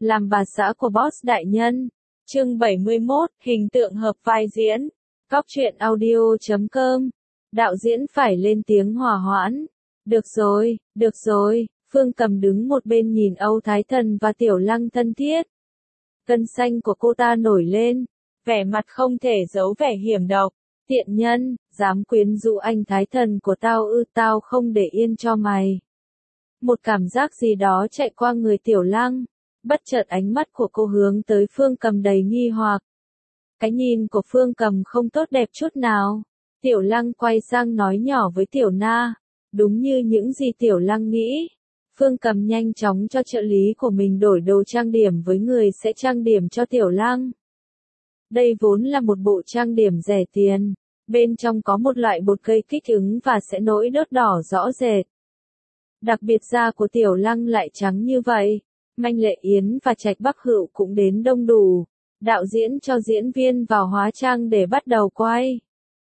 làm bà xã của boss đại nhân. Chương 71, hình tượng hợp vai diễn. Góc truyện audio.com. Đạo diễn phải lên tiếng hòa hoãn. Được rồi, Phương Cầm đứng một bên nhìn Âu Thái Thần và Tiểu Lăng thân thiết. Gân xanh của cô ta nổi lên, vẻ mặt không thể giấu vẻ hiểm độc. Tiện nhân, dám quyến rũ anh Thái Thần của tao ư, tao không để yên cho mày. Một cảm giác gì đó chạy qua người Tiểu Lăng, bất chợt ánh mắt của cô hướng tới Phương Cầm đầy nghi hoặc. Cái nhìn của Phương Cầm không tốt đẹp chút nào. Tiểu Lăng quay sang nói nhỏ với Tiểu Na, đúng như những gì Tiểu Lăng nghĩ. Phương Cầm nhanh chóng cho trợ lý của mình đổi đồ trang điểm với người sẽ trang điểm cho Tiểu Lăng. Đây vốn là một bộ trang điểm rẻ tiền, bên trong có một loại bột gây kích ứng và sẽ nổi đốt đỏ rõ rệt. Đặc biệt da của Tiểu Lăng lại trắng như vậy. Manh Lệ Yến và Trạch Bắc Hữu cũng đến đông đủ. Đạo diễn cho diễn viên vào hóa trang để bắt đầu quay.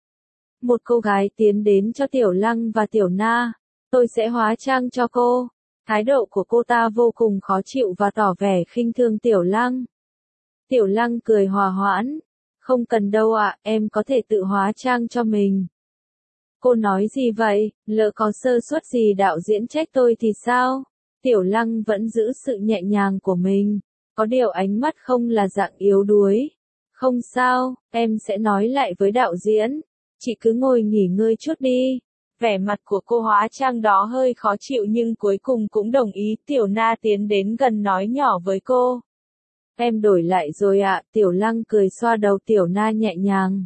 Một cô gái tiến đến cho Tiểu Lăng và Tiểu Na. Tôi sẽ hóa trang cho cô. Thái độ của cô ta vô cùng khó chịu và tỏ vẻ khinh thường Tiểu Lăng. Tiểu Lăng cười hòa hoãn. Không cần đâu ạ, em có thể tự hóa trang cho mình. Cô nói gì vậy, lỡ có sơ suất gì đạo diễn trách tôi thì sao? Tiểu Lăng vẫn giữ sự nhẹ nhàng của mình. Có điều ánh mắt không là dạng yếu đuối. Không sao, em sẽ nói lại với đạo diễn. Chị cứ ngồi nghỉ ngơi chút đi. Vẻ mặt của cô hóa trang đó hơi khó chịu nhưng cuối cùng cũng đồng ý. Tiểu Na tiến đến gần nói nhỏ với cô. Em đổi lại rồi ạ, Tiểu Lăng cười xoa đầu Tiểu Na nhẹ nhàng.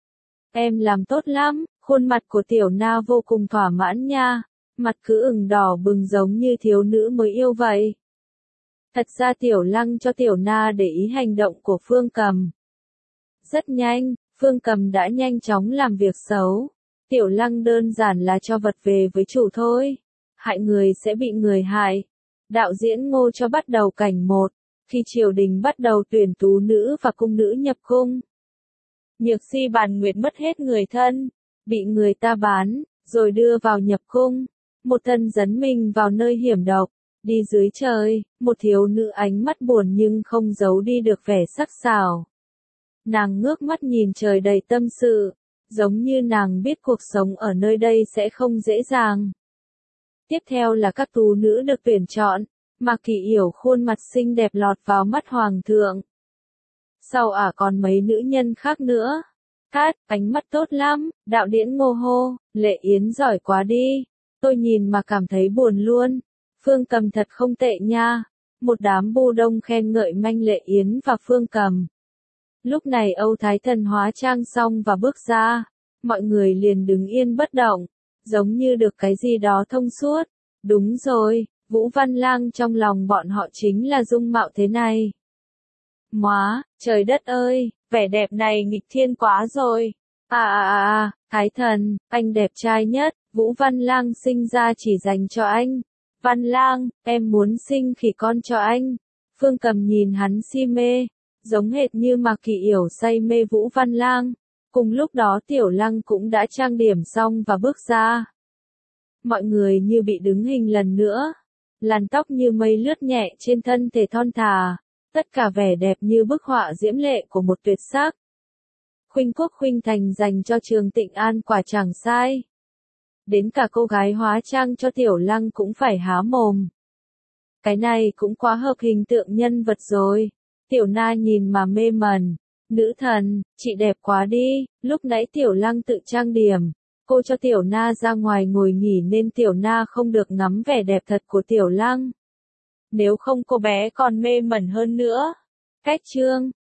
Em làm tốt lắm, khuôn mặt của Tiểu Na vô cùng thỏa mãn nha. Mặt cứ ửng đỏ bừng giống như thiếu nữ mới yêu vậy. Thật ra Tiểu Lăng cho Tiểu Na để ý hành động của Phương Cầm. Rất nhanh, Phương Cầm đã nhanh chóng làm việc xấu. Tiểu Lăng đơn giản là cho vật về với chủ thôi. Hại người sẽ bị người hại. Đạo diễn Ngô cho bắt đầu cảnh 1. Khi triều đình bắt đầu tuyển tú nữ và cung nữ nhập cung. Nhược Si Bàn Nguyệt mất hết người thân, bị người ta bán, rồi đưa vào nhập cung. Một thân dấn mình vào nơi hiểm độc, đi dưới trời, một thiếu nữ ánh mắt buồn nhưng không giấu đi được vẻ sắc sảo. Nàng ngước mắt nhìn trời đầy tâm sự, giống như nàng biết cuộc sống ở nơi đây sẽ không dễ dàng. Tiếp theo là các tú nữ được tuyển chọn, Mạc Kỳ Yểu khuôn mặt xinh đẹp lọt vào mắt hoàng thượng. Sau còn mấy nữ nhân khác nữa. Ánh mắt tốt lắm, đạo diễn Ngô hô, Lệ Yến giỏi quá đi. Tôi nhìn mà cảm thấy buồn luôn. Phương Cầm thật không tệ nha. Một đám bu đông khen ngợi Manh Lệ Yến và Phương Cầm. Lúc này Âu Thái Thần hóa trang xong và bước ra. Mọi người liền đứng yên bất động, giống như được cái gì đó thông suốt. Đúng rồi, Vũ Văn Lang trong lòng bọn họ chính là dung mạo thế này. Trời đất ơi, vẻ đẹp này nghịch thiên quá rồi. Thái Thần, anh đẹp trai nhất, Vũ Văn Lang sinh ra chỉ dành cho anh. Văn Lang, em muốn sinh khỉ con cho anh. Phương Cầm nhìn hắn si mê, giống hệt như Mạc Kỳ Yểu say mê Vũ Văn Lang. Cùng lúc đó Tiểu Lăng cũng đã trang điểm xong và bước ra. Mọi người như bị đứng hình lần nữa. Làn tóc như mây lướt nhẹ trên thân thể thon thả. Tất cả vẻ đẹp như bức họa diễm lệ của một tuyệt sắc. Khuynh Quốc khuynh thành dành cho Trường Tịnh An quả chẳng sai. Đến cả cô gái hóa trang cho Tiểu Lăng cũng phải há mồm. Cái này cũng quá hợp hình tượng nhân vật rồi. Tiểu Na nhìn mà mê mẩn. Nữ thần, chị đẹp quá đi. Lúc nãy Tiểu Lăng tự trang điểm. Cô cho Tiểu Na ra ngoài ngồi nghỉ nên Tiểu Na không được ngắm vẻ đẹp thật của Tiểu Lăng. Nếu không cô bé còn mê mẩn hơn nữa. Cách chương